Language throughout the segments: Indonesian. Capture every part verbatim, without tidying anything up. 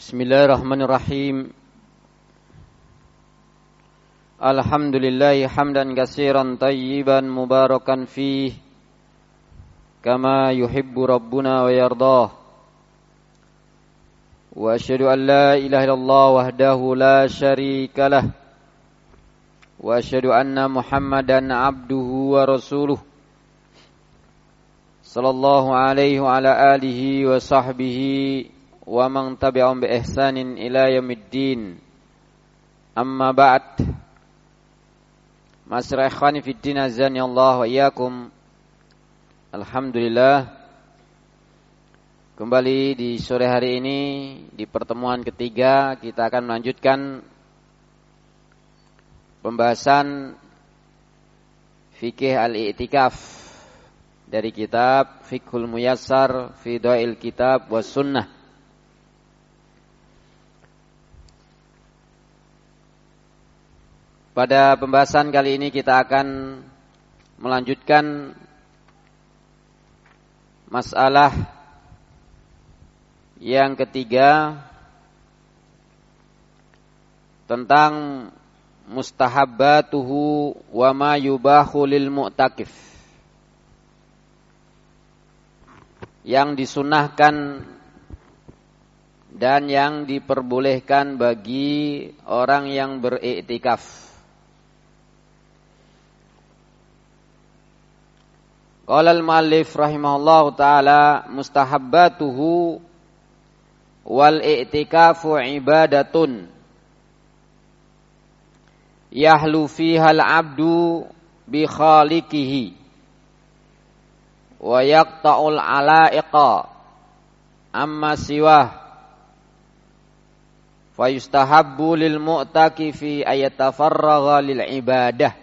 Bismillahirrahmanirrahim. Alhamdulillahi hamdan katsiran tayyiban mubarakan fih kama yuhibbu rabbuna wa yardah. Wa asyhadu an la ilaha illallah wahdahu la syarika lah. Wa asyhadu anna Muhammadan abduhu wa rasuluh. Sallallahu alaihi wa ala alihi wa sahbihi wa man tabi'ahum bi ihsanin ila yaumiddin. Amma ba'd. Ma'asyiral ikhwani fid din, azani Allah wa iyyakum. Alhamdulillah, kembali di sore hari ini di pertemuan ketiga kita akan melanjutkan pembahasan fikih al-i'tikaf dari kitab Fiqhul Muyassar fi Dha'il Kitab was Sunnah. Pada pembahasan kali ini kita akan melanjutkan masalah yang ketiga tentang mustahabbatuhu wa ma yubahu lil mu'takif, yang disunahkan dan yang diperbolehkan bagi orang yang beriktikaf. Qala al-muallif rahimahullahu ta'ala mustahabbatuhu wal i'tikafu ibadatun yahlu fiha al-'abdu bi khaliqihi wa yaqta'ul 'ala'iqa amma siwah fa yustahabbu lil mu'takifi ayatafarragha lil ibadah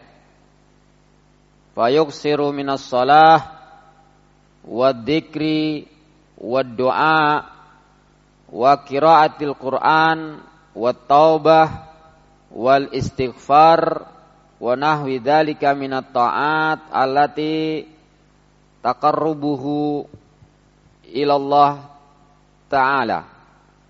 fayuksiru minas salah wadzikri waddu'a wa qiraatil Qur'an wattaubah wal istighfar wa nahwi dzalika minat ta'at allati taqarrubuhu ilallah ta'ala.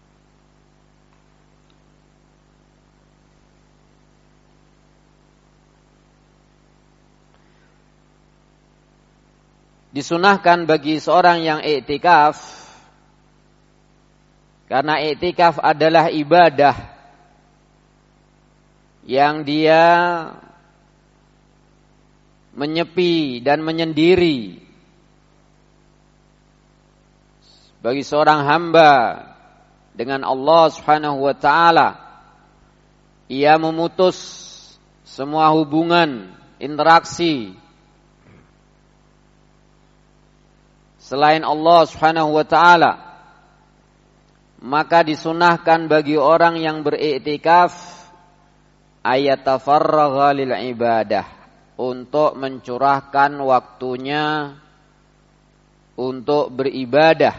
Disunahkan bagi seorang yang i'tikaf, karena i'tikaf adalah ibadah yang dia menyepi dan menyendiri bagi seorang hamba dengan Allah Subhanahu wa ta'ala. Ia memutus semua hubungan, interaksi selain Allah Subhanahu wa ta'ala. Maka disunahkan bagi orang yang beriktikaf ayatafarragha lil ibadah, untuk mencurahkan waktunya untuk beribadah.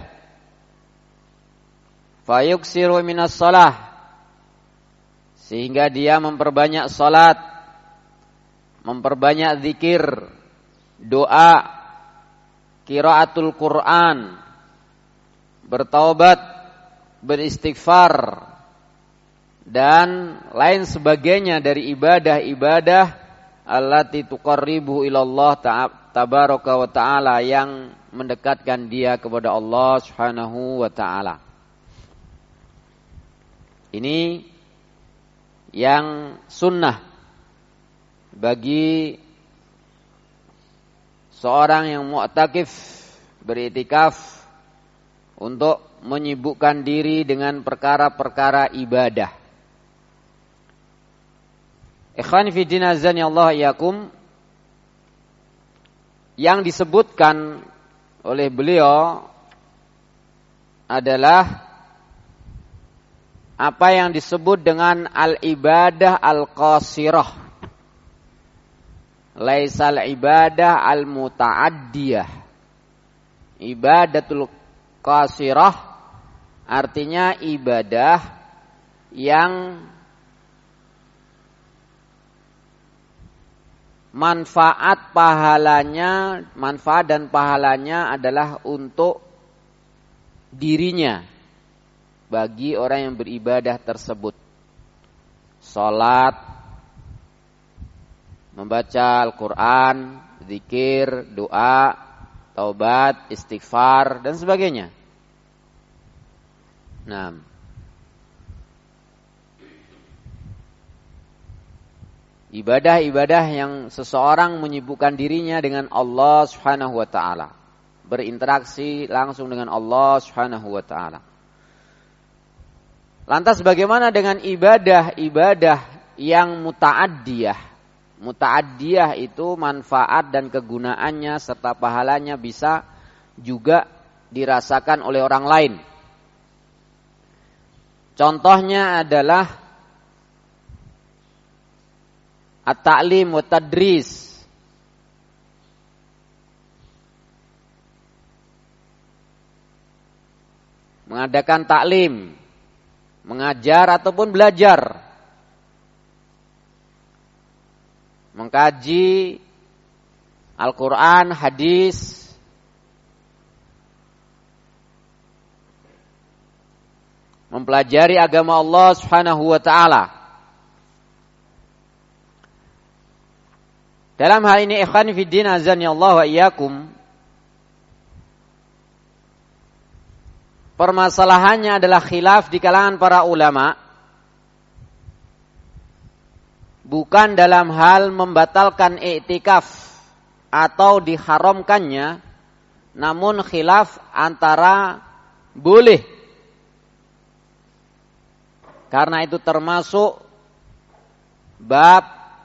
Fayuksiru minas salah, sehingga dia memperbanyak salat, memperbanyak zikir, doa, qiraatul Qur'an, bertaubat, beristighfar, dan lain sebagainya dari ibadah-ibadah allati tuqarribu ilallah tabaraka wa ta'ala, yang mendekatkan dia kepada Allah Subhanahu wa ta'ala. Ini yang sunnah bagi seorang yang mu'takif, beriktikaf, untuk menyibukkan diri dengan perkara-perkara ibadah. Ikhwani fi din, azani Allah iyakum. Yang disebutkan oleh beliau adalah apa yang disebut dengan al-ibadah al-qasirah, laisal ibadah al-muta'addiyah. Ibadatul qasirah artinya ibadah yang manfaat pahalanya, manfaat dan pahalanya adalah untuk dirinya, bagi orang yang beribadah tersebut. Salat, membaca Al-Quran, zikir, doa, taubat, istighfar, dan sebagainya. Nah, ibadah-ibadah yang seseorang menyibukkan dirinya dengan Allah Subhanahu wa taala, berinteraksi langsung dengan Allah Subhanahu wa taala. Lantas bagaimana dengan ibadah-ibadah yang muta'addiyah? Muta'addiyah itu manfaat dan kegunaannya serta pahalanya bisa juga dirasakan oleh orang lain. Contohnya adalah at-ta'lim wa tadris. Mengadakan taklim, mengajar ataupun belajar, mengkaji Al-Quran, hadis, mempelajari agama Allah Subhanahu wa taala. Dalam hal ini ikhwan fiddin azani Allah wa iyyakum, permasalahannya adalah khilaf di kalangan para ulama, bukan dalam hal membatalkan i'tikaf atau diharamkannya, namun khilaf antara boleh, karena itu termasuk bab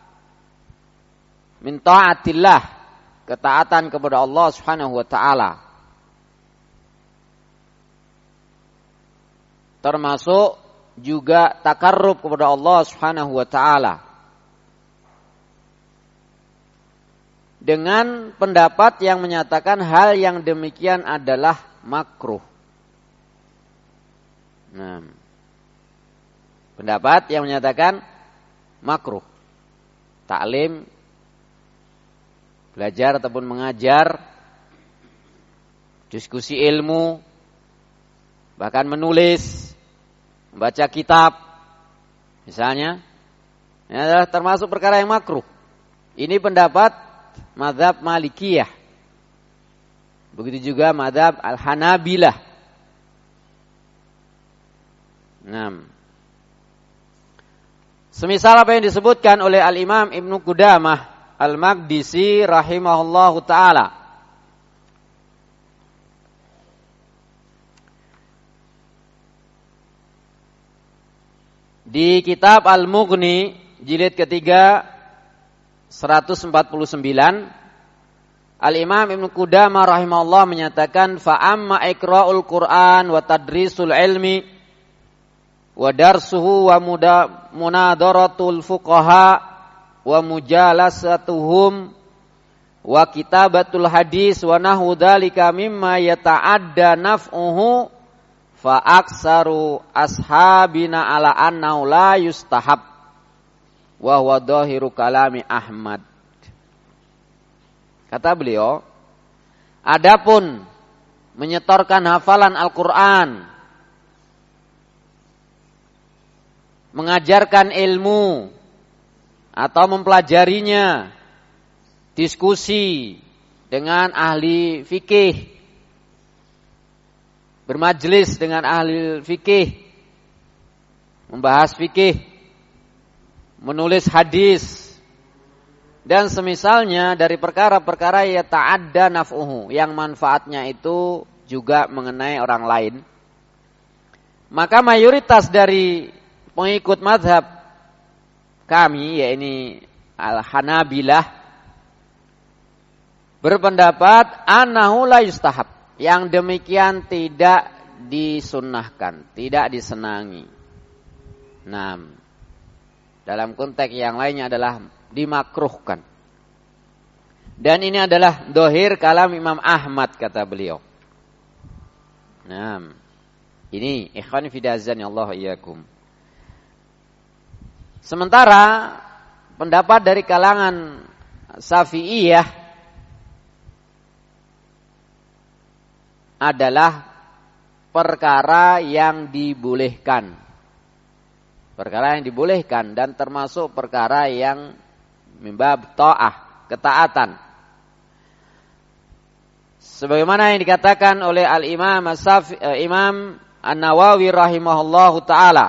min ta'atillah, ketaatan kepada Allah Subhanahu wa taala. Termasuk juga takarrub kepada Allah Subhanahu wa taala. Dengan pendapat yang menyatakan hal yang demikian adalah makruh. Nah, pendapat yang menyatakan makruh. Taklim, belajar ataupun mengajar, diskusi ilmu, bahkan menulis, membaca kitab, misalnya, ini adalah termasuk perkara yang makruh. Ini pendapat mazhab Malikiyah. Begitu juga mazhab Al-Hanabilah. Nah, semisal apa yang disebutkan oleh Al-Imam Ibnu Qudamah Al-Maqdisi rahimahullahu ta'ala. Di kitab Al-Mughni jilid ketiga seratus empat puluh sembilan, Al-Imam Ibnu Qudamah rahimahullah menyatakan, fa amma iqra'ul Qur'an wa tadrisul ilmi wa darsuhu wa munadaratul fuqaha wa mujalasatuhum wa kitabatul hadis wa nahu dzalika mimma yata'adda naf'uhu fa aksaru ashabina ala annahu la yustahab wa huwa dhahiru kalami Ahmad. Kata beliau, adapun menyetorkan hafalan Al-Qur'an, mengajarkan ilmu atau mempelajarinya, diskusi dengan ahli fikih, bermajlis dengan ahli fikih, membahas fikih, menulis hadis, dan semisalnya dari perkara-perkara ya ta'adda naf'uhu, yang manfaatnya itu juga mengenai orang lain. Maka mayoritas dari pengikut mazhab kami, yakni Al-Hanabilah, berpendapat annahu la yustahab, yang demikian tidak disunnahkan, tidak disenangi. Nah, dalam konteks yang lainnya adalah dimakruhkan. Dan ini adalah dohir kalam Imam Ahmad, kata beliau. Nah, ini ikhwan fidazan ya Allah iyyakum. Sementara pendapat dari kalangan Syafi'iyah adalah perkara yang dibolehkan. Perkara yang dibolehkan dan termasuk perkara yang mimbab ta'ah, ketaatan. Sebagaimana yang dikatakan oleh Al-Imam As-Safi, eh, Imam An-Nawawi rahimahullahu ta'ala.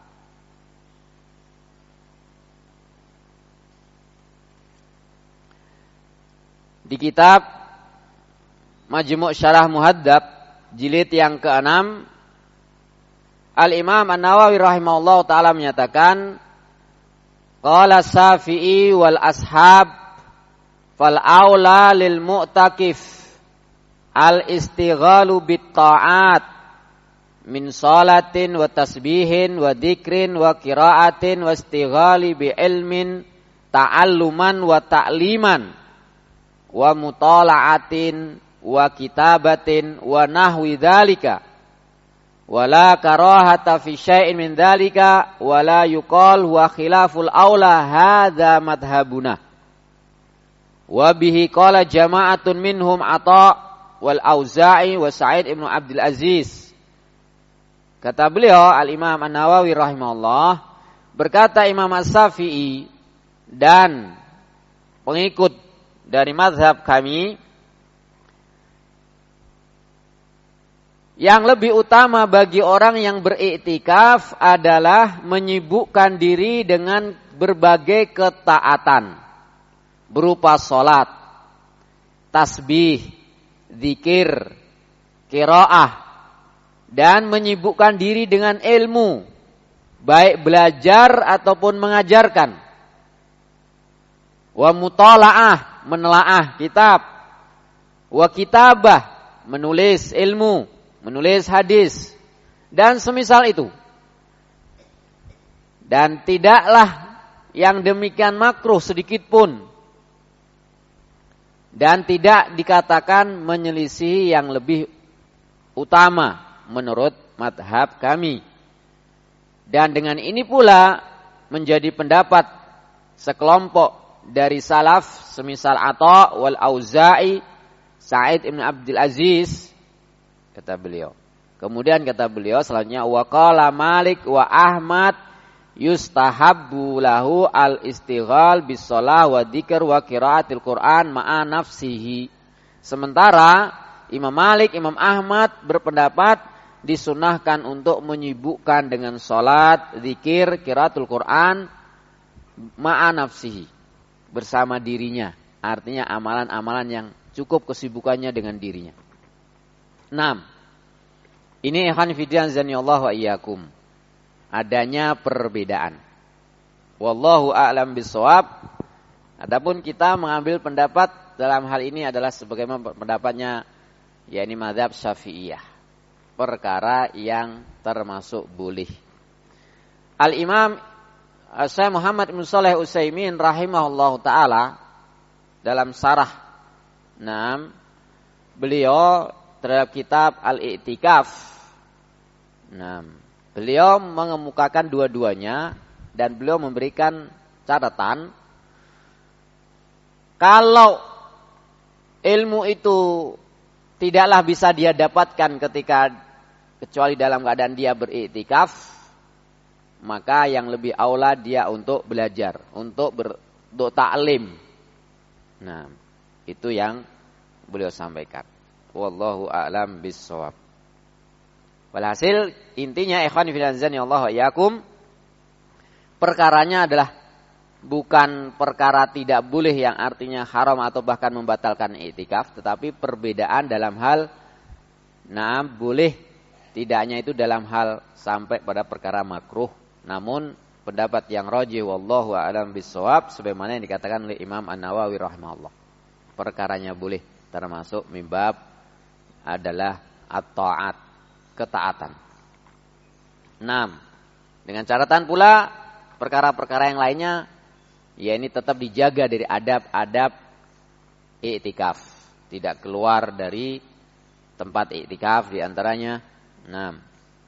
Di kitab Majmu' Syarah Muhaddab jilid yang keenam, Al-Imam An-Nawawi rahimahullahu ta'ala menyatakan, qala Syafi'i wal ashab fal aula lil mu'takif al-istighalu bit ta'at min salatin wa tasbihin wa dzikrin wa qiraatin wa istighali bi ilmin ta'alluman wa ta'liman wa mutala'atin wa kitabatin wa nahwi dzalika wala karahata fi syai'in min dzalika wala yuqal huwa khilaful aula hadza madhhabuna wa bihi qala jama'atun minhum Atha wal Auza'i wa Sa'id ibn Abdul Aziz. Kata beliau Al-Imam An-Nawawi rahimahullah, berkata Imam As-Syafi'i dan pengikut dari mazhab kami, yang lebih utama bagi orang yang beriktikaf adalah menyibukkan diri dengan berbagai ketaatan berupa salat, tasbih, zikir, qiraah, dan menyibukkan diri dengan ilmu, baik belajar ataupun mengajarkan. Wa mutala'ah, menelaah kitab. Wa kitabah, menulis ilmu, menulis hadis, dan semisal itu. Dan tidaklah yang demikian makruh sedikit pun, dan tidak dikatakan menyelisihi yang lebih utama menurut madhab kami. Dan dengan ini pula menjadi pendapat sekelompok dari salaf semisal Atha wal Auza'i, Sa'id ibn Abdul Aziz, kata beliau. Kemudian kata beliau selanjutnya, wa qala Malik wa Ahmad yustahabbu lahu al-istighal bis shalah wa dzikr wa qiraatil Qur'an ma'a nafsihi. Sementara Imam Malik, Imam Ahmad berpendapat disunahkan untuk menyibukkan dengan salat, zikir, qiraatul Qur'an ma'a nafsihi, bersama dirinya. Artinya amalan-amalan yang cukup kesibukannya dengan dirinya. enam. Ini ikhwan fillah azanillahu wa iyyakum. Adanya perbedaan. Wallahu a'lam bishawab. Adapun kita mengambil pendapat dalam hal ini adalah sebagaimana pendapatnya yakni mazhab Syafi'iyah. Perkara yang termasuk boleh. Al-Imam Syekh Muhammad bin Shalih Utsaimin rahimahullahu taala dalam syarah enam, beliau terhadap kitab Al-I'tikaf. Nah, beliau mengemukakan dua-duanya dan beliau memberikan catatan kalau ilmu itu tidaklah bisa dia dapatkan ketika kecuali dalam keadaan dia beriktikaf, maka yang lebih aula dia untuk belajar, untuk ber, untuk ta'lim. Nah, itu yang beliau sampaikan. Wallahu a'lam bissawab. Walhasil intinya ikhwan fillah Allah wa iyyakum, perkaranya adalah bukan perkara tidak boleh yang artinya haram atau bahkan membatalkan i'tikaf, tetapi perbedaan dalam hal nah boleh tidaknya itu dalam hal sampai pada perkara makruh. Namun pendapat yang rajih wallahu a'lam bissawab sebagaimana yang dikatakan oleh Imam An-Nawawi rahimahullah, perkaranya boleh, termasuk mimbab adalah at-ta'at, ketaatan. enam. Dengan catatan pula perkara-perkara yang lainnya ya ini tetap dijaga dari adab-adab i'tikaf, tidak keluar dari tempat i'tikaf di antaranya. enam.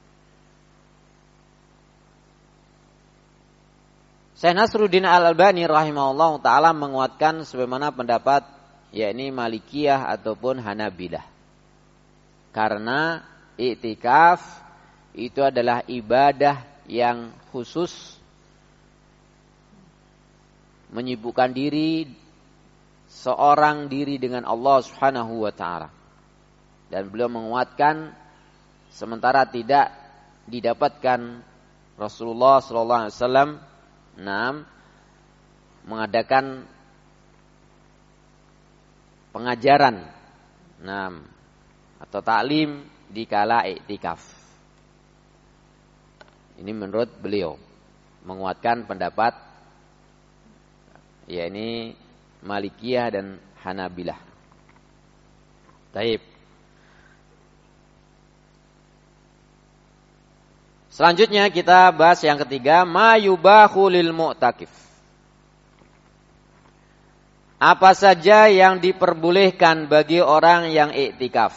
Syekh Nasruddin Al-Albani rahimahullah taala menguatkan sebagaimana pendapat yakni Malikiyah ataupun Hanabilah. Karena I'tikaf itu adalah ibadah yang khusus, menyibukkan diri seorang diri dengan Allah Subhanahu wa taala. Dan beliau menguatkan sementara tidak didapatkan Rasulullah sallallahu alaihi wasallam enam mengadakan pengajaran enam atau taklim di kala i'tikaf. Ini menurut beliau menguatkan pendapat yakni Malikiyah dan Hanabilah. Taib. Selanjutnya kita bahas yang ketiga, ma yubahu lil mu'takif. Apa saja yang diperbolehkan bagi orang yang i'tikaf?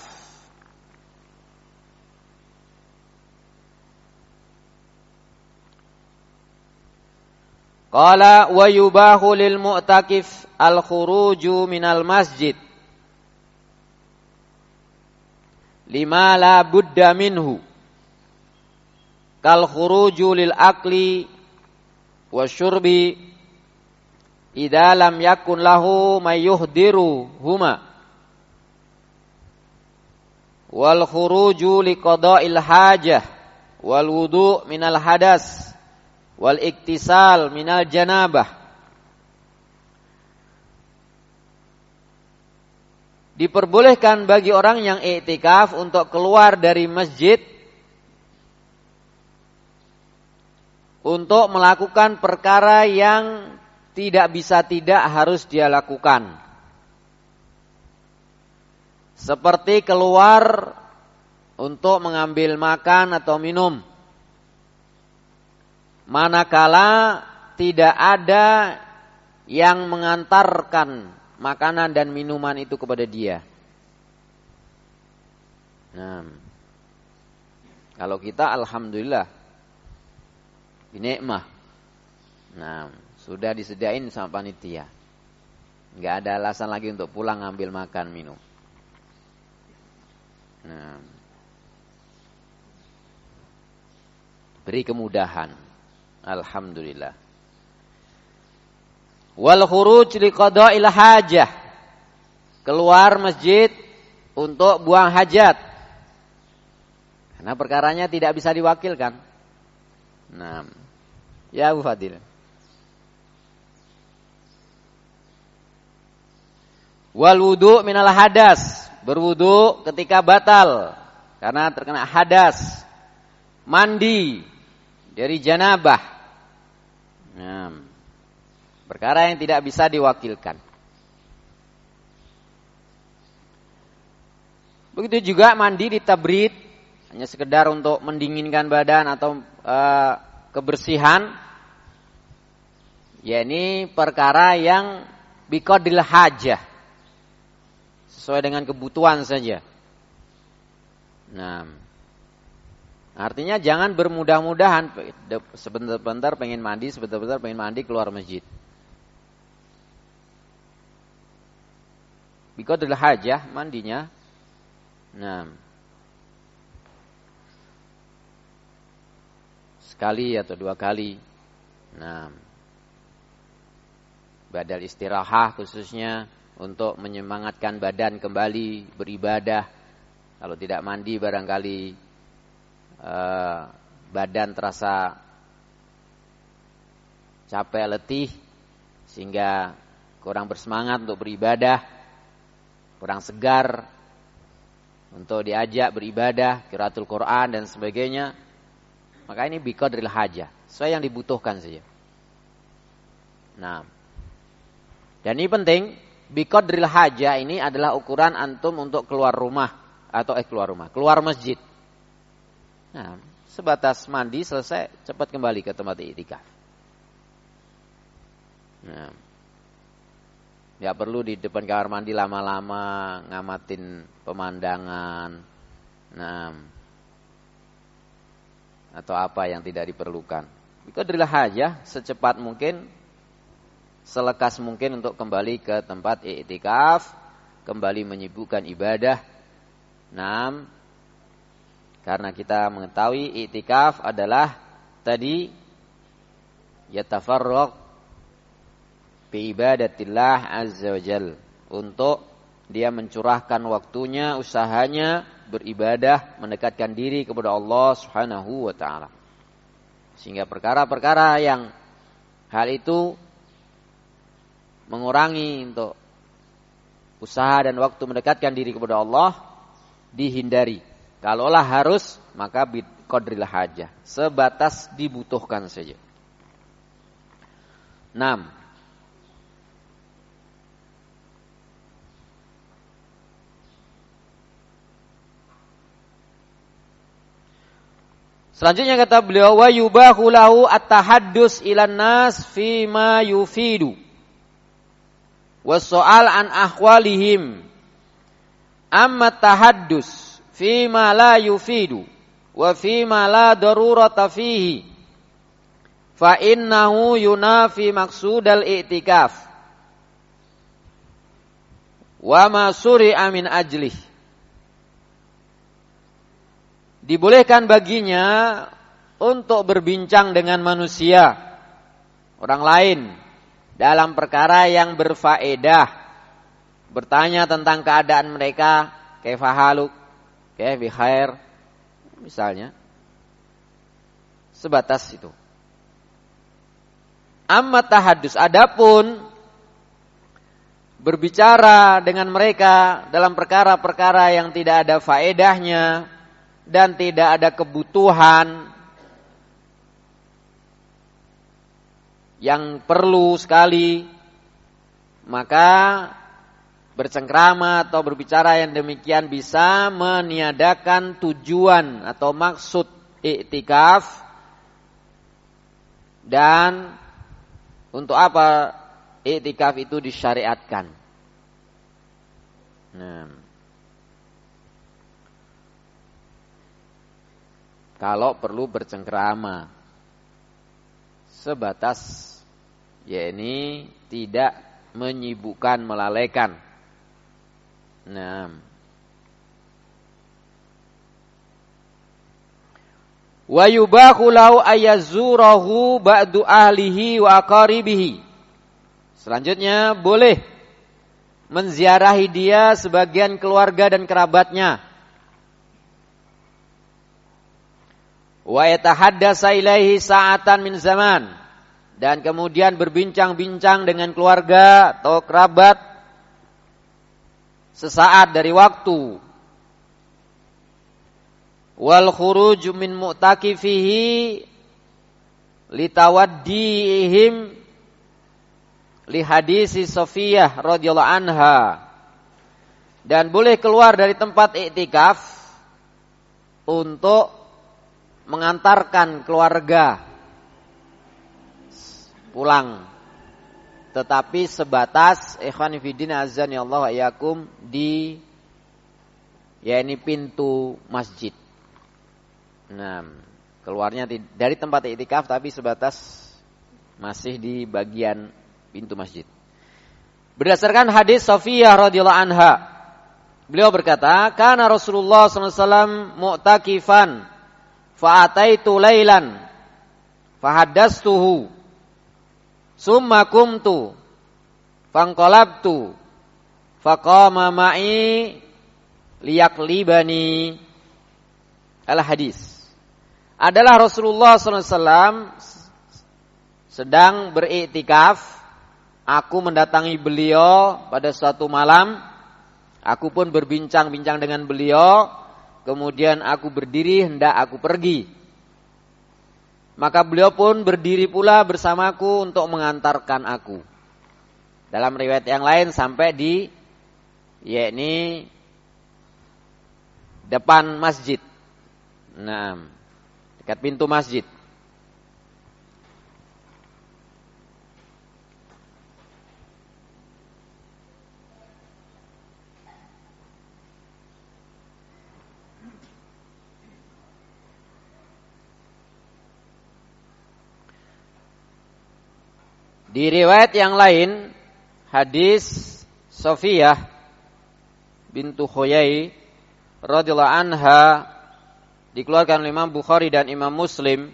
Qala wa yubahu lil mu'takif al-khuruju minal masjid lima la budda minhu kal khuruju lil akli wa syurbi idza lam yakun lahu may yuhdiru huma wal khuruju li qada'il hajah wal wudu' minal hadas wal iktisal minal janabah. Diperbolehkan bagi orang yang i'tikaf untuk keluar dari masjid untuk melakukan perkara yang tidak bisa tidak harus dia lakukan. Seperti keluar untuk mengambil makan atau minum. Manakala tidak ada yang mengantarkan makanan dan minuman itu kepada dia. Nah, kalau kita alhamdulillah binikmah. Nah, sudah disediain sama panitia. Enggak ada alasan lagi untuk pulang ngambil makan minum. Nah, beri kemudahan. Alhamdulillah. Wal khuruj li qada'il hajah. Keluar masjid untuk buang hajat. Karena perkaranya tidak bisa diwakilkan. Nah, ya Abu Fadil. Wal wudu' minal hadas. Berwudu ketika batal karena terkena hadas. Mandi dari janabah. Nah, perkara yang tidak bisa diwakilkan. Begitu juga mandi di tabrid, hanya sekedar untuk mendinginkan badan atau e, kebersihan. Ya, ini perkara yang biqadril hajah, sesuai dengan kebutuhan saja. Nah, artinya jangan bermudah-mudahan sebentar-bentar pengen mandi, sebentar-bentar pengen mandi keluar masjid. Biqadril hajah mandinya. Nah, sekali atau dua kali. Nah, badal istirahah khususnya untuk menyemangatkan badan kembali beribadah. Kalau tidak mandi barangkali eh, badan terasa capek letih sehingga kurang bersemangat untuk beribadah, kurang segar untuk diajak beribadah, qiraatul Quran dan sebagainya. Maka ini biqadril hajah, sesuai yang dibutuhkan saja. Nah, dan ini penting, biqadril hajah ini adalah ukuran antum untuk keluar rumah atau eh keluar rumah, keluar masjid. Nah, sebatas mandi selesai, cepat kembali ke tempat i'tikaf. Nah, nggak perlu di depan kamar mandi lama-lama ngamatin pemandangan, nah, atau apa yang tidak diperlukan. Biqadril hajah, secepat mungkin, selekas mungkin untuk kembali ke tempat i'tikaf, kembali menyibukkan ibadah. Nah, Karena kita mengetahui i'tikaf adalah tadi yatafarraq bi ibadatillah azza wajal, untuk dia mencurahkan waktunya, usahanya beribadah, mendekatkan diri kepada Allah Subhanahu wa taala. Sehingga perkara-perkara yang hal itu mengurangi untuk usaha dan waktu mendekatkan diri kepada Allah dihindari. Kalaulah harus, maka biqadril hajah, sebatas dibutuhkan saja. enam. Selanjutnya kata beliau, wa yubahu lahu at-tahaddus ilan nas fi ma yufidu was-su'al an ahwalihim, amma tahaddus fi ma la yufidu wa fi ma la darurata fihi fa innahu yunafi maqsudal i'tikaf wa ma suri'a min ajlih. Dibolehkan baginya untuk berbincang dengan manusia, orang lain, dalam perkara yang berfaedah, bertanya tentang keadaan mereka, kaifa haluk, kaifa khair, misalnya, sebatas itu. Amma tahaddus, adapun berbicara dengan mereka dalam perkara-perkara yang tidak ada faedahnya dan tidak ada kebutuhan yang perlu sekali, maka bercengkrama atau berbicara yang demikian bisa meniadakan tujuan atau maksud i'tikaf. Dan untuk apa i'tikaf itu disyariatkan? Nah, kalau perlu bercengkrama sebatas, yakni tidak menyibukkan, melalaikan. Nah, wa yubahu lahu ayazurahu ba'du ahlihi wa aqaribihi. Selanjutnya boleh menziarahi dia sebagian keluarga dan kerabatnya. Wa yatahaddasa ilaihi sa'atan min zaman, dan kemudian berbincang-bincang dengan keluarga atau kerabat sesaat dari waktu. Wal khuruj min mu'takifihi litawaddihim li hadisi Safiyah radhiyallahu anha, dan boleh keluar dari tempat i'tikaf untuk mengantarkan keluarga pulang, tetapi sebatas ikhwan fillah azani Allah wa iyyakum di yakni pintu masjid. Nah, keluarnya dari tempat i'tikaf tapi sebatas masih di bagian pintu masjid. Berdasarkan hadis Safiyah radhiyallahu anha, beliau berkata, kana Rasulullah sallallahu alaihi wasallam mu'takifan fa'ataitu lailan fahaddastuhu summa kumtu fanqalabtu faqama ma'i liyaklibani. Al-hadis adalah Rasulullah sallallahu alaihi wasallam sedang beriktikaf, aku mendatangi beliau pada suatu malam, aku pun berbincang-bincang dengan beliau. Kemudian aku berdiri hendak aku pergi. Maka beliau pun berdiri pula bersamaku untuk mengantarkan aku. Dalam riwayat yang lain sampai di yakni depan masjid. Nah, dekat pintu masjid. Di riwayat yang lain, hadis Safiyah bintu Khuyai radhiyallahu anha dikeluarkan oleh Imam Bukhari dan Imam Muslim,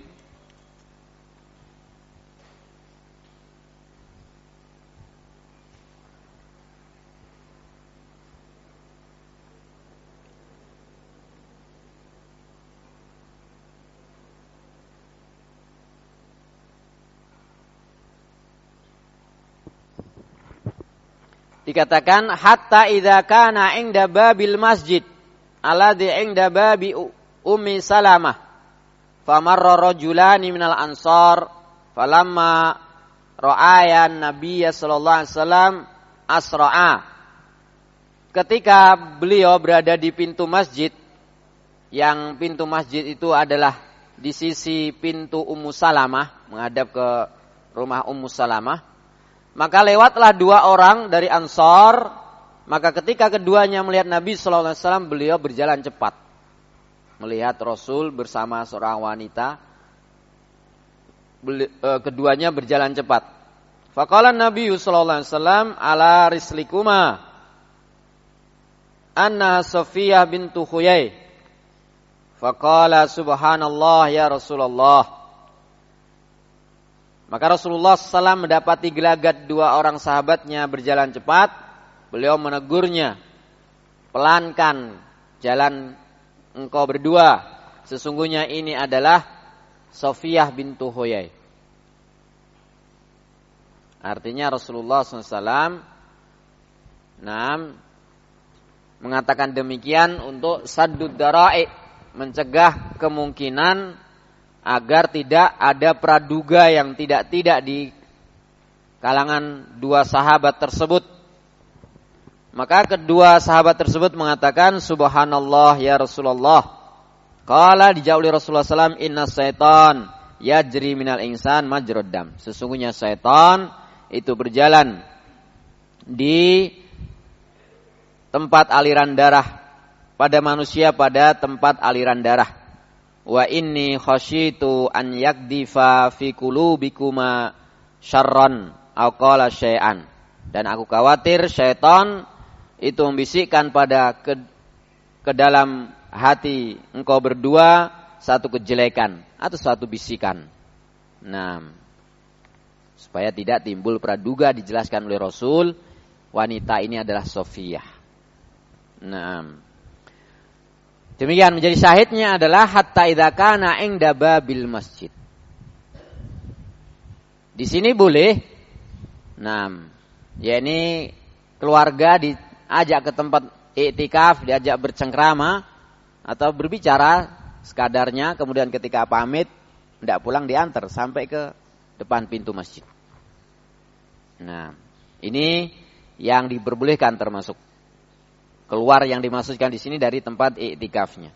dikatakan hatta idza kana 'inda babil masjid alladhi 'inda babi Ummi Salamah famarra rajulani minal ansar falamma ra'aya an-nabiy sallallahu alaihi wasallam asra'a. Ketika beliau berada di pintu masjid, yang pintu masjid itu adalah di sisi pintu Ummu Salamah, menghadap ke rumah Ummu Salamah, maka lewatlah dua orang dari Ansar. Maka ketika keduanya melihat Nabi sallallahu alaihi wasallam, beliau berjalan cepat. Melihat Rasul bersama seorang wanita, beli, eh, keduanya berjalan cepat. Faqala Nabi sallallahu alaihi wasallam ala rislikuma anna Safiyah bintu Huyai. Faqala subhanallah ya Rasulullah. Maka Rasulullah sallallahu alaihi wasallam mendapati gelagat dua orang sahabatnya berjalan cepat. Beliau menegurnya, pelankan jalan engkau berdua. Sesungguhnya ini adalah Safiyah bintu Huyai. Artinya Rasulullah sallallahu alaihi wasallam nah, mengatakan demikian untuk saddud dara'i, mencegah kemungkinan agar tidak ada praduga yang tidak-tidak di kalangan dua sahabat tersebut. Maka kedua sahabat tersebut mengatakan subhanallah ya Rasulullah. Qala, dijawab oleh Rasulullah sallallahu alaihi wasallam, inna syaitan yajri minal insan majrad dam. Sesungguhnya syaitan itu berjalan di tempat aliran darah, pada manusia pada tempat aliran darah. Wa inni khasyitu an yakdifa fi qulubikuma syarran aw qala syai'an. Dan aku khawatir syaitan itu membisikkan pada ke, ke dalam hati engkau berdua satu kejelekan atau suatu bisikan. Nah, supaya tidak timbul praduga, dijelaskan oleh Rasul, wanita ini adalah Safiyah. Nah, demikian menjadi syahidnya adalah hatta idza kana 'inda babil masjid. Di sini boleh, nah, yakni keluarga diajak ke tempat iktikaf, diajak bercengkrama atau berbicara sekadarnya, kemudian ketika pamit tidak pulang diantar sampai ke depan pintu masjid. Nah, ini yang diperbolehkan termasuk keluar yang dimaksudkan di sini dari tempat iktikafnya.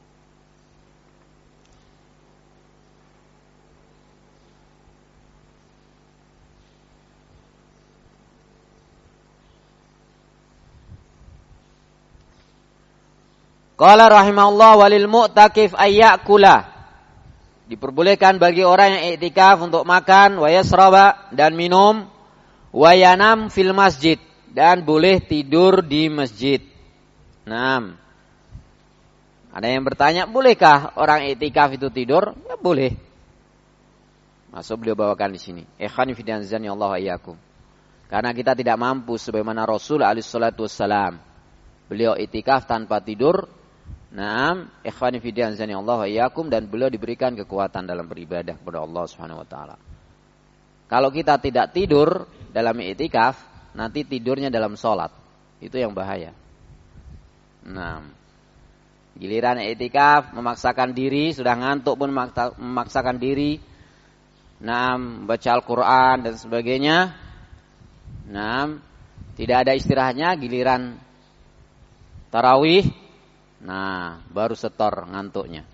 Qala rahimahullah walil mu'takif ayyakula. Diperbolehkan bagi orang yang iktikaf untuk makan, wa yasraba, dan minum, wa yanam fil masjid, dan boleh tidur di masjid. Nah, ada yang bertanya, bolehkah orang iktikaf itu tidur? Ya boleh. Masuk beliau bawakan di sini. Ikhwani fi din azani Allah wa iyyakum. Karena kita tidak mampu sebagaimana Rasul alaihi salatu wassalam. Beliau iktikaf tanpa tidur. Naam, ikhwani fi din azani Allah wa iyyakum, dan beliau diberikan kekuatan dalam beribadah kepada Allah Subhanahu wa taala. Kalau kita tidak tidur dalam iktikaf, nanti tidurnya dalam salat. Itu yang bahaya. Nah, giliran iktikaf memaksakan diri, sudah ngantuk pun memaksakan diri, nah, baca Al-Quran dan sebagainya. Nah, tidak ada istirahatnya, giliran tarawih, nah, baru setor ngantuknya.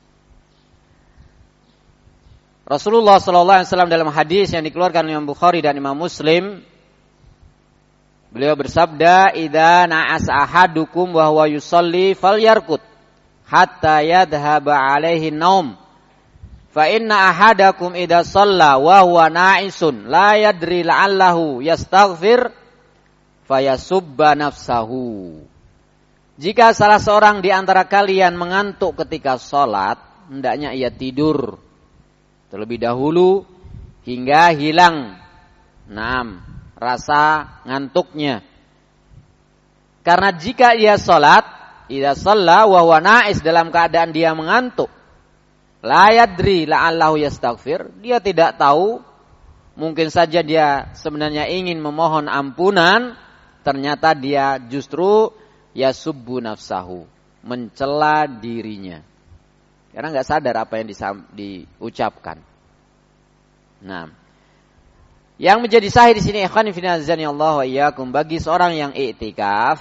Rasulullah sallallahu alaihi wasallam dalam hadis yang dikeluarkan oleh Imam Bukhari dan Imam Muslim, beliau bersabda, "Idza na'as ahadukum wa huwa yusalli falyarqud hatta yadhhaba alaihi naum. Fa inna ahadakum idza shalla wa huwa na'isun la yadri la'allahu yastaghfir fayasubba nafsahu." Jika salah seorang di antara kalian mengantuk ketika sholat, hendaknya ia tidur terlebih dahulu hingga hilang naam rasa ngantuknya. Karena jika ia sholat, idza shalla wa huwa na'is, dalam keadaan dia mengantuk, la yadri la'allahu yastaghfir, dia tidak tahu, mungkin saja dia sebenarnya ingin memohon ampunan, ternyata dia justru yasubbu nafsahu, mencela dirinya. Karena enggak sadar apa yang disam, diucapkan. Nah, yang menjadi sahih di sini, ikhwan fillah azani Allah wa iyyakum, bagi seorang yang i'tikaf,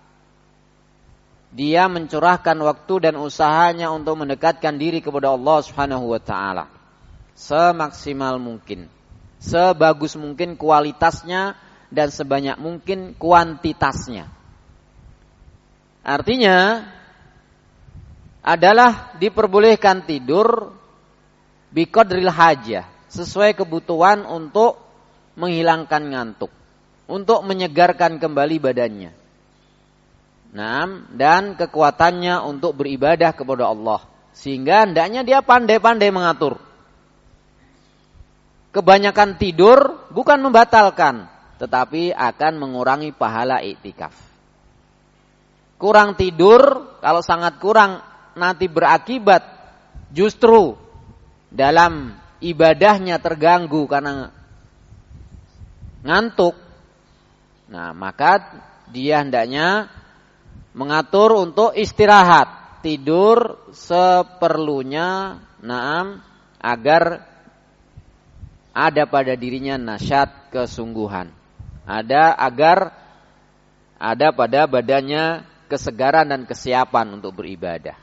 dia mencurahkan waktu dan usahanya untuk mendekatkan diri kepada Allah Subhanahu wa taala semaksimal mungkin, sebagus mungkin kualitasnya dan sebanyak mungkin kuantitasnya. Artinya adalah diperbolehkan tidur biqadril hajah, sesuai kebutuhan untuk menghilangkan ngantuk, untuk menyegarkan kembali badannya. Nah, dan kekuatannya untuk beribadah kepada Allah, sehingga hendaknya dia pandai-pandai mengatur. Kebanyakan tidur bukan membatalkan, tetapi akan mengurangi pahala iktikaf. Kurang tidur, kalau sangat kurang, nanti berakibat justru dalam ibadahnya terganggu karena ngantuk. Nah, maka dia hendaknya mengatur untuk istirahat, tidur seperlunya, naam, agar ada pada dirinya nasyat, kesungguhan. Ada agar ada pada badannya kesegaran dan kesiapan untuk beribadah.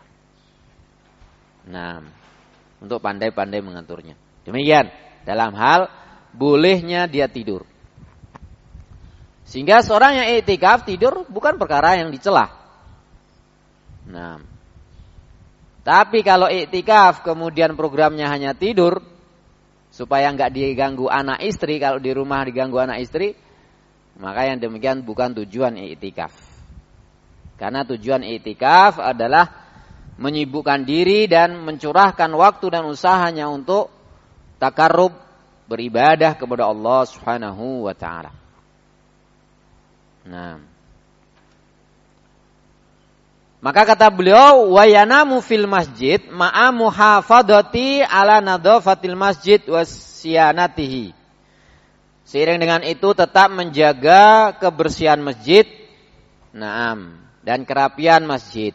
Nah, untuk pandai-pandai mengaturnya. Demikian dalam hal bolehnya dia tidur. Sehingga seorang yang i'tikaf tidur bukan perkara yang dicela. Nah, tapi kalau i'tikaf kemudian programnya hanya tidur supaya enggak diganggu anak istri, kalau di rumah diganggu anak istri, maka yang demikian bukan tujuan i'tikaf. Karena tujuan i'tikaf adalah menyibukkan diri dan mencurahkan waktu dan usahanya untuk takarrub, beribadah kepada Allah Subhanahu wa taala. Nah, maka kata beliau, wa yanamu fil masjid ma'a muhafadati ala nadhafatil masjid wasyanatihi. Seiring dengan itu tetap menjaga kebersihan masjid, naam, dan kerapian masjid,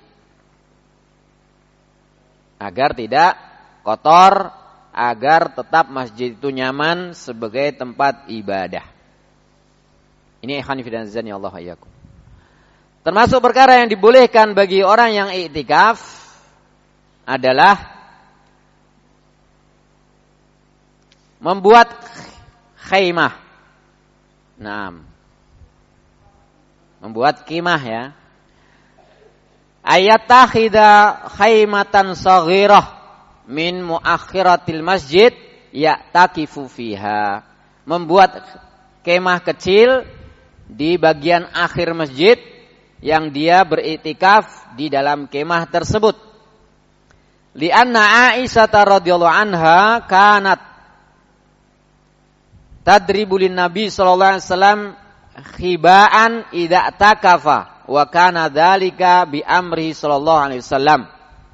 agar tidak kotor, agar tetap masjid itu nyaman sebagai tempat ibadah. Ini ikhwan fillah azani Allah iyyakum. Termasuk perkara yang dibolehkan bagi orang yang i'tikaf adalah membuat khaymah. Nah, membuat kemah ya. Ayatakhidha khaymatan saghirah min muakhiratil masjid ya'takifu fiha. Membuat kemah kecil di bagian akhir masjid yang dia beriktikaf di dalam kemah tersebut. Lianna Aisyah radhiyallahu anha kanat tadribu lin Nabi sallallahu alaihi wasallam khibaan idza takafa wa kana dzalika bi amri sallallahu alaihi wasallam.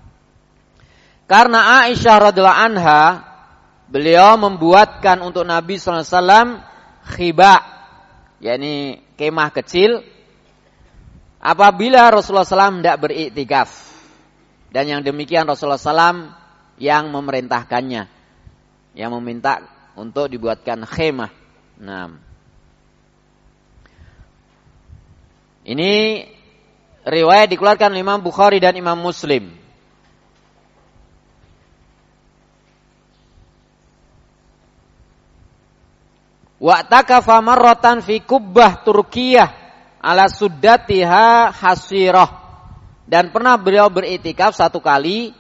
Karena Aisyah radhiyallahu anha, beliau membuatkan untuk Nabi sallallahu alaihi wasallam khiba, yakni kemah kecil, apabila Rasulullah sallallahu alaihi wasallam tidak beriktikaf. Dan yang demikian Rasulullah sallallahu alaihi wasallam yang memerintahkannya, yang meminta untuk dibuatkan khemah. Nah, ini riwayat dikeluarkan oleh Imam Bukhari dan Imam Muslim. Wa takafa marratan fi kubbah Turkiyah ala suddatiha hasirah. Dan pernah beliau beriktikaf satu kali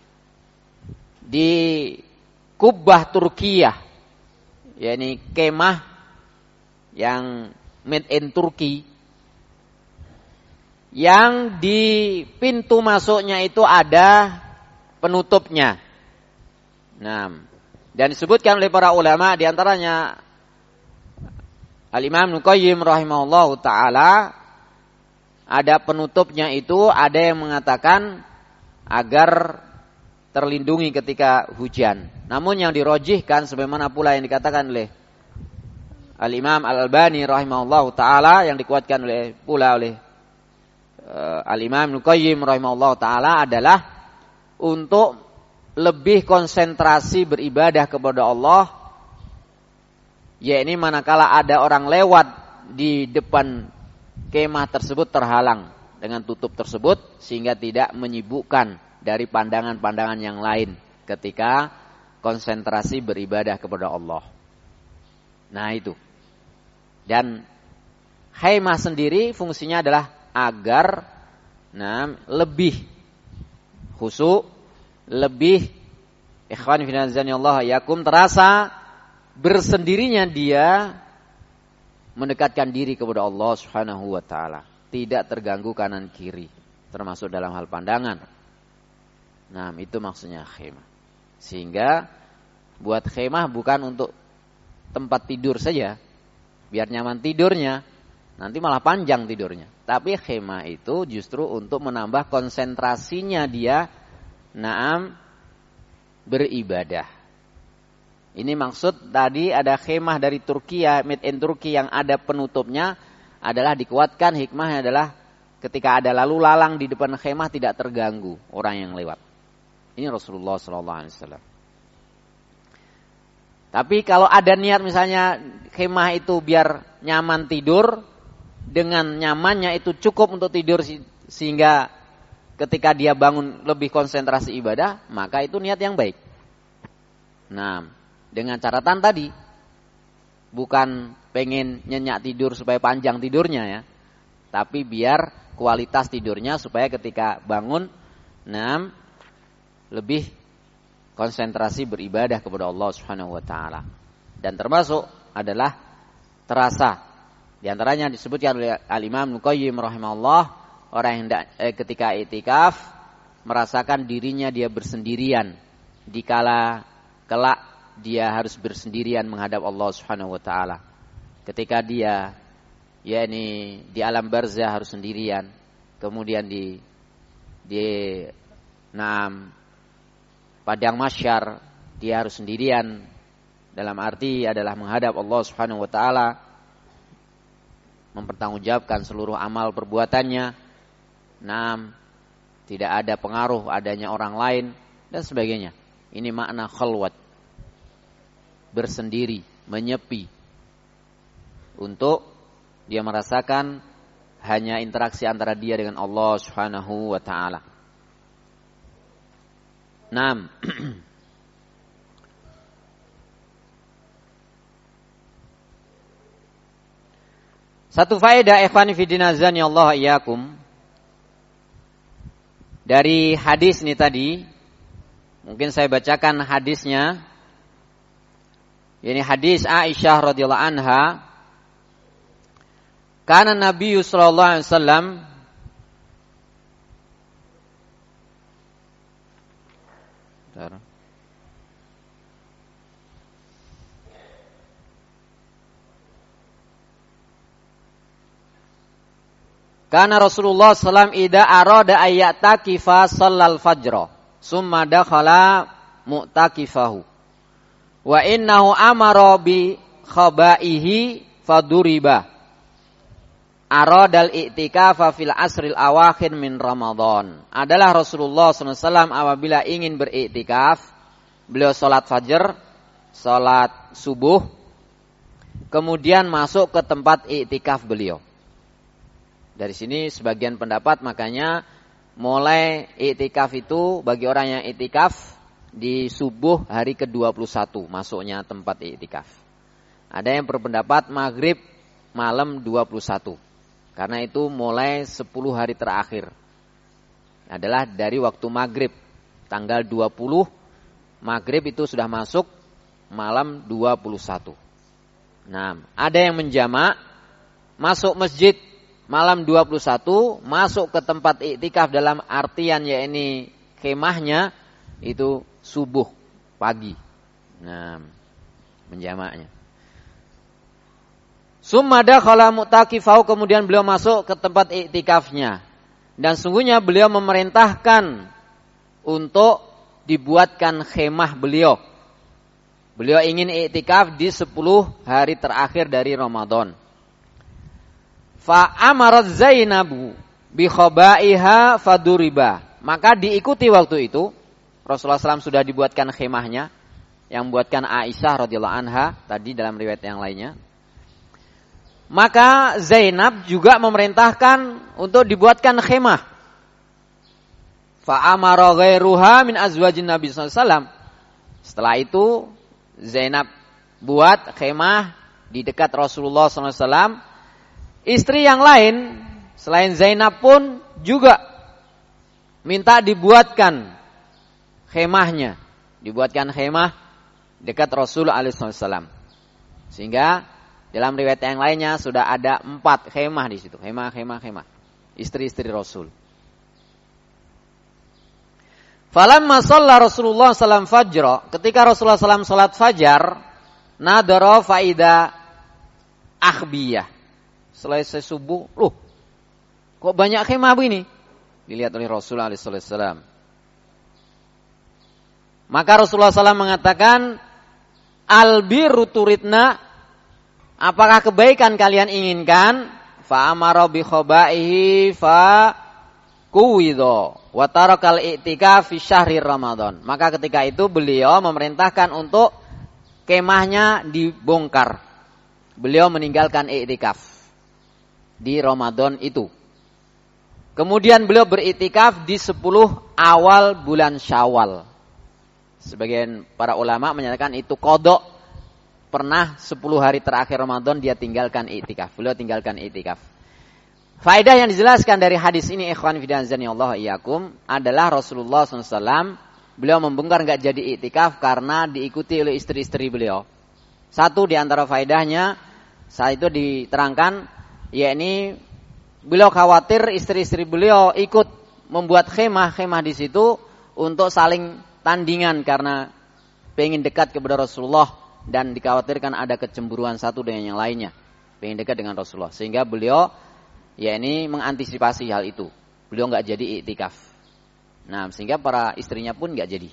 di kubbah Turkiyah, yakni kemah yang made in Turki, yang di pintu masuknya itu ada penutupnya. Nah, dan disebutkan oleh para ulama, di antaranya Al-Imam Ibnu Qayyim rahimahullahu taala, ada penutupnya itu, ada yang mengatakan agar terlindungi ketika hujan. Namun yang dirojihkan sebagaimana pula yang dikatakan oleh Al-Imam Al-Albani rahimahullahu taala, yang dikuatkan oleh pula oleh uh, Al-Imam Ibnu Qayyim rahimahullahu taala, adalah untuk lebih konsentrasi beribadah kepada Allah, yakni manakala ada orang lewat di depan kemah tersebut terhalang dengan tutup tersebut, sehingga tidak menyibukkan dari pandangan-pandangan yang lain ketika konsentrasi beribadah kepada Allah. Nah itu. Dan khaimah sendiri fungsinya adalah agar nah, lebih khusyuk, lebih ikhwan fillah Allah yakum, terasa bersendirinya dia mendekatkan diri kepada Allah Subhanahu wa taala, tidak terganggu kanan kiri, termasuk dalam hal pandangan. Nah, itu maksudnya khemah. Sehingga buat khemah bukan untuk tempat tidur saja, biar nyaman tidurnya, nanti malah panjang tidurnya. Tapi khemah itu justru untuk menambah konsentrasinya dia naam beribadah. Ini maksud tadi ada khemah dari Turki, made in Turki, yang ada penutupnya, adalah dikuatkan hikmahnya adalah ketika ada lalu lalang di depan khemah tidak terganggu orang yang lewat. Ini Rasulullah sallallahu alaihi wasallam. Tapi kalau ada niat misalnya khemah itu biar nyaman tidur, dengan nyamannya itu cukup untuk tidur sehingga ketika dia bangun lebih konsentrasi ibadah, maka itu niat yang baik. Nah, dengan catatan tadi, bukan pengen nyenyak tidur supaya panjang tidurnya ya, tapi biar kualitas tidurnya supaya ketika bangun, nah, lebih konsentrasi beribadah kepada Allah Subhanahu wa taala. Dan termasuk adalah terasa. Di antaranya disebutkan oleh Al-Imam Ibnu Qayyim rahimahullah, orang yang eh, ketika i'tikaf merasakan dirinya dia bersendirian, dikala kelak dia harus bersendirian menghadap Allah Subhanahu wa taala. Ketika dia yakni di alam barzah harus sendirian, kemudian di di naam padang mahsyar dia harus sendirian, dalam arti adalah menghadap Allah Subhanahu wa taala, mempertanggungjawabkan seluruh amal perbuatannya. Naam, tidak ada pengaruh adanya orang lain dan sebagainya. Ini makna khalwat, bersendiri, menyepi, untuk dia merasakan hanya interaksi antara dia dengan Allah Subhanahu wa taala. Naam. Satu faedah ikhwan fillah azani Allah iyyakum dari hadis ini tadi, mungkin saya bacakan hadisnya. Ini hadis Aisyah radhiyallahu anha. Kana Nabi sallallahu alaihi wasallam Kana Rasulullah sallallahu alaihi wasallam idza arada ayyatakifa shallal fajra summa dakhala mu'takifahu wa innahu amara bi khabaihi faduriba aradal i'tikafa fil asril awakhir min Ramadan. Adalah Rasulullah sallallahu alaihi wasallam apabila ingin beriktikaf, beliau salat fajar, salat subuh, kemudian masuk ke tempat iktikaf beliau. Dari sini sebagian pendapat makanya mulai iktikaf itu bagi orang yang iktikaf di subuh hari ke dua puluh satu masuknya tempat iktikaf. Ada yang berpendapat maghrib malam dua puluh satu. Karena itu mulai sepuluh hari terakhir adalah dari waktu maghrib. Tanggal dua puluh maghrib itu sudah masuk malam dua puluh satu. Nah, ada yang menjamak masuk masjid malam dua puluh satu masuk ke tempat iktikaf dalam artian yakni kemahnya itu subuh pagi. Nah, menjamaknya. Summa dakhala mu'takifau, kemudian beliau masuk ke tempat iktikafnya. Dan sungguhnya beliau memerintahkan untuk dibuatkan khemah beliau. Beliau ingin iktikaf di sepuluh hari terakhir dari Ramadan. Fa amarat Zainabu bi khabaiha faduriba. Maka diikuti waktu itu Rasulullah shallallahu alaihi wasallam sudah dibuatkan khemahnya, yang membuatkan Aisyah radhiyallahu anha tadi dalam riwayat yang lainnya. Maka Zainab juga memerintahkan untuk dibuatkan khemah. Fa amara ghairuha min azwajin Nabi sallallahu alaihi wasallam. Setelah itu Zainab buat khemah di dekat Rasulullah sallallahu alaihi wasallam. Istri yang lain selain Zainab pun juga minta dibuatkan khemahnya, dibuatkan khemah dekat Rasulullah sallallahu alaihi wasallam. Sehingga dalam riwayat yang lainnya sudah ada empat khemah di situ, khemah, khemah, khemah. Istri-istri Rasul. Falamma shalla Rasulullah sallallahu alaihi wasallam fajra, ketika Rasulullah sallallahu alaihi wasallam salat fajar, nadara faida akhbiyah. Selesai subuh, loh, kok banyak khemah begini? Dilihat oleh Rasulullah sallallahu alaihi wasallam. Maka Rasulullah sallallahu alaihi wasallam mengatakan, albirru turidna, apakah kebaikan kalian inginkan? Fa amara bi khabaihi fa kuwidho wa tarakal i'tikaf fi syahri Ramadan. Maka ketika itu beliau memerintahkan untuk kemahnya dibongkar. Beliau meninggalkan i'tikaf di Ramadan itu. Kemudian beliau beriktikaf di sepuluh awal bulan Syawal. Sebagian para ulama menyatakan itu qadha, pernah sepuluh hari terakhir Ramadan dia tinggalkan iktikaf. Beliau tinggalkan iktikaf. Faedah yang dijelaskan dari hadis ini, ikhwan fillah Allah iyyakum, adalah Rasulullah sallallahu alaihi wasallam beliau membongkar enggak jadi iktikaf karena diikuti oleh istri-istri beliau. Satu di antara faedahnya saat itu diterangkan, yakni beliau khawatir istri-istri beliau ikut membuat khemah-khemah di situ untuk saling tandingan karena pengen dekat kepada Rasulullah dan dikhawatirkan ada kecemburuan satu dengan yang lainnya, pengen dekat dengan Rasulullah, sehingga beliau yakni mengantisipasi hal itu. Beliau enggak jadi iktikaf. Nah, sehingga para istrinya pun enggak jadi.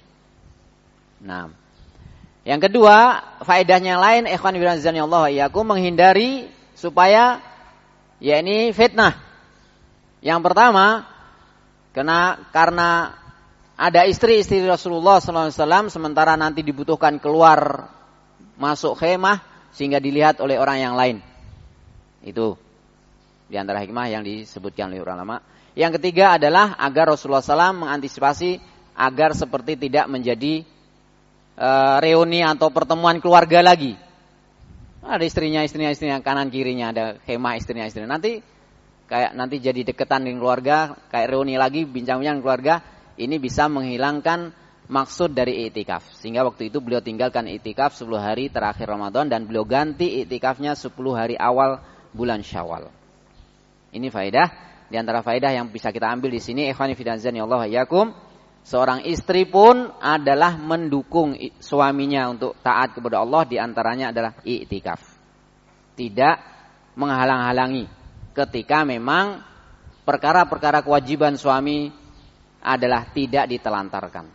Nah, yang kedua, faedahnya yang lain, ikhwan fillah Allah iyyakum, menghindari supaya yakni fitnah. Yang pertama, karena karena ada istri-istri Rasulullah sallallahu alaihi wasallam sementara nanti dibutuhkan keluar masuk khemah sehingga dilihat oleh orang yang lain. Itu di antara hikmah yang disebutkan oleh ulama. Yang ketiga adalah agar Rasulullah sallallahu alaihi wasallam mengantisipasi agar seperti tidak menjadi uh, reuni atau pertemuan keluarga lagi. Ada istrinya, istrinya, istrinya, kanan kirinya ada khemah istrinya, istrinya. Nanti kayak nanti jadi deketan dengan keluarga, kayak reuni lagi, bincang-bincang keluarga. Ini bisa menghilangkan maksud dari i'tikaf. Sehingga waktu itu beliau tinggalkan i'tikaf sepuluh hari terakhir Ramadan dan beliau ganti i'tikafnya sepuluh hari awal bulan Syawal. Ini faedah di antara faedah yang bisa kita ambil di sini, ikhwani fillah Allah iyyakum. Seorang istri pun adalah mendukung suaminya untuk taat kepada Allah, di antaranya adalah i'tikaf. Tidak menghalang-halangi ketika memang perkara-perkara kewajiban suami adalah tidak ditelantarkan.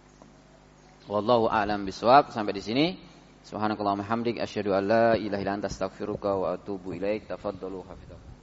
Wallahu a'lam bishawab. Sampai di sini. Subhanakallahumma hamdik asyhadu an la ilaha illa anta astaghfiruka wa atubu ilaik. Tafaddalu hafidhakum.